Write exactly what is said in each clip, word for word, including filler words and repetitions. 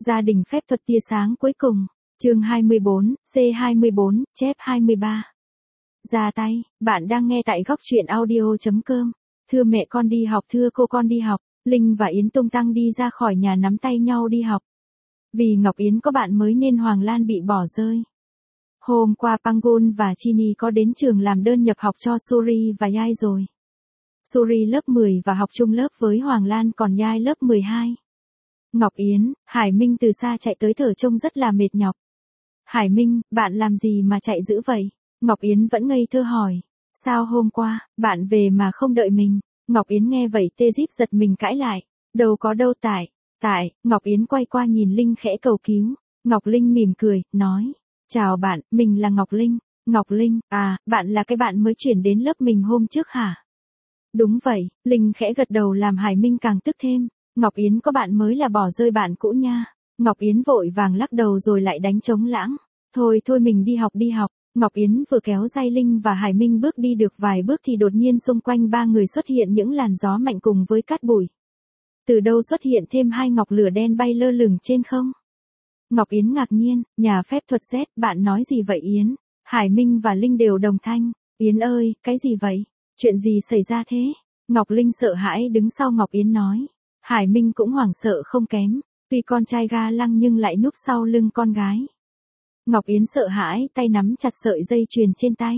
Gia đình phép thuật tia sáng cuối cùng, chương hai mươi bốn, C hai mươi bốn, chép hai mươi ba. Ra tay, bạn đang nghe tại góc truyện audio chấm com. Thưa mẹ con đi học, thưa cô con đi học, Linh và Yến tung tăng đi ra khỏi nhà nắm tay nhau đi học. Vì Ngọc Yến có bạn mới nên Hoàng Lan bị bỏ rơi. Hôm qua Pangun và Chini có đến trường làm đơn nhập học cho Suri và Yai rồi. Suri lớp mười và học chung lớp với Hoàng Lan, còn Yai lớp mười hai. Ngọc Yến, Hải Minh từ xa chạy tới thở trông rất là mệt nhọc. Hải Minh, bạn làm gì mà chạy dữ vậy? Ngọc Yến vẫn ngây thơ hỏi. Sao hôm qua, bạn về mà không đợi mình? Ngọc Yến nghe vậy tê díp giật mình cãi lại. Đâu có đâu tại, tại, Ngọc Yến quay qua nhìn Linh khẽ cầu cứu. Ngọc Linh mỉm cười, nói. Chào bạn, mình là Ngọc Linh. Ngọc Linh, à, bạn là cái bạn mới chuyển đến lớp mình hôm trước hả? Đúng vậy, Linh khẽ gật đầu làm Hải Minh càng tức thêm. Ngọc Yến có bạn mới là bỏ rơi bạn cũ nha. Ngọc Yến vội vàng lắc đầu rồi lại đánh trống lãng. Thôi thôi mình đi học đi học. Ngọc Yến vừa kéo dây Linh và Hải Minh bước đi được vài bước thì đột nhiên xung quanh ba người xuất hiện những làn gió mạnh cùng với cát bụi. Từ đâu xuất hiện thêm hai ngọc lửa đen bay lơ lửng trên không? Ngọc Yến ngạc nhiên, nhà phép thuật Z, bạn nói gì vậy Yến? Hải Minh và Linh đều đồng thanh. Yến ơi, cái gì vậy? Chuyện gì xảy ra thế? Ngọc Linh sợ hãi đứng sau Ngọc Yến nói. Hải Minh cũng hoảng sợ không kém, tuy con trai ga lăng nhưng lại núp sau lưng con gái. Ngọc Yến sợ hãi, tay nắm chặt sợi dây chuyền trên tay.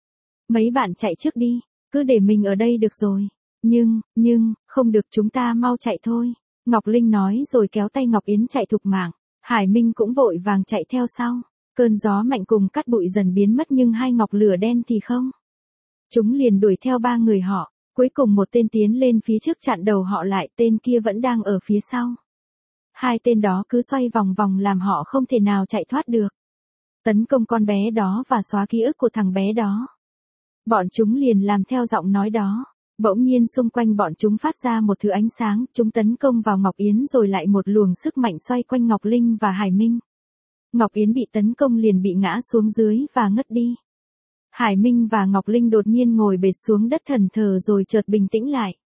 Mấy bạn chạy trước đi, cứ để mình ở đây được rồi. Nhưng, nhưng, không được, chúng ta mau chạy thôi. Ngọc Linh nói rồi kéo tay Ngọc Yến chạy thục mạng. Hải Minh cũng vội vàng chạy theo sau. Cơn gió mạnh cùng cát bụi dần biến mất nhưng hai ngọc lửa đen thì không. Chúng liền đuổi theo ba người họ. Cuối cùng một tên tiến lên phía trước chặn đầu họ lại, tên kia vẫn đang ở phía sau. Hai tên đó cứ xoay vòng vòng làm họ không thể nào chạy thoát được. Tấn công con bé đó và xóa ký ức của thằng bé đó. Bọn chúng liền làm theo giọng nói đó. Bỗng nhiên xung quanh bọn chúng phát ra một thứ ánh sáng, chúng tấn công vào Ngọc Yến rồi lại một luồng sức mạnh xoay quanh Ngọc Linh và Hải Minh. Ngọc Yến bị tấn công liền bị ngã xuống dưới và ngất đi. Hải Minh và Ngọc Linh đột nhiên ngồi bệt xuống đất thẫn thờ rồi chợt bình tĩnh lại.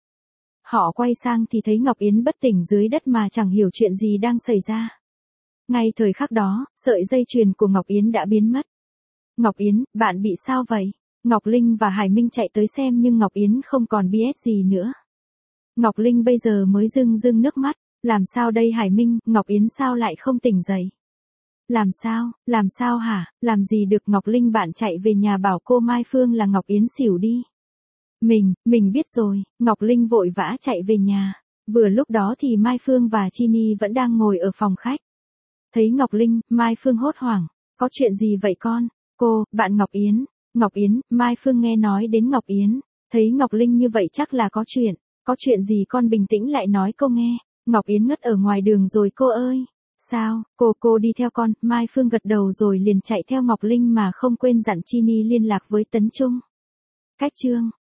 Họ quay sang thì thấy Ngọc Yến bất tỉnh dưới đất mà chẳng hiểu chuyện gì đang xảy ra. Ngay thời khắc đó, sợi dây chuyền của Ngọc Yến đã biến mất. Ngọc Yến, bạn bị sao vậy? Ngọc Linh và Hải Minh chạy tới xem nhưng Ngọc Yến không còn biết gì nữa. Ngọc Linh bây giờ mới rưng rưng nước mắt. Làm sao đây Hải Minh, Ngọc Yến sao lại không tỉnh dậy? Làm sao, làm sao hả, làm gì được? Ngọc Linh bạn chạy về nhà bảo cô Mai Phương là Ngọc Yến xỉu đi. Mình, mình biết rồi, Ngọc Linh vội vã chạy về nhà. Vừa lúc đó thì Mai Phương và Chini vẫn đang ngồi ở phòng khách. Thấy Ngọc Linh, Mai Phương hốt hoảng. Có chuyện gì vậy con? Cô, bạn Ngọc Yến. Ngọc Yến, Mai Phương nghe nói đến Ngọc Yến. Thấy Ngọc Linh như vậy chắc là có chuyện. Có chuyện gì con bình tĩnh lại nói cô nghe. Ngọc Yến ngất ở ngoài đường rồi cô ơi. Sao, cô cô đi theo con. Mai Phương gật đầu rồi liền chạy theo Ngọc Linh mà không quên dặn Chini liên lạc với Tấn Trung. Cách chương